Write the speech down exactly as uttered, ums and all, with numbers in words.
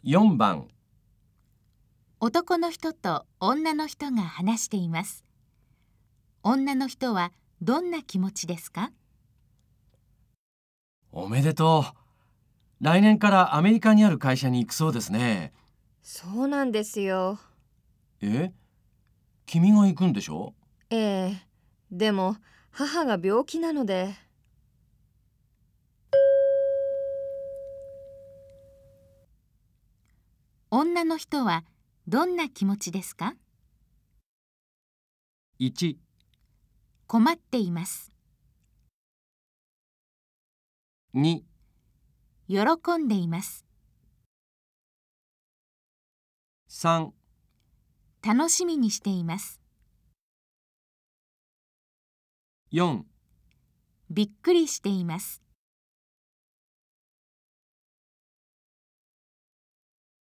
よんばん。 男の人と女の人が話しています。女の人はどんな気持ちですか？ おめでとう。来年からアメリカにある会社に行くそうですね。 そうなんですよ。 え、君が行くんでしょ？ ええ、でも母が病気なので。 女の人はどんな気持ちですか？ いち、 困っています。 に、 喜んでいます。 さん、 楽しみにしています。 よん。 びっくりしています。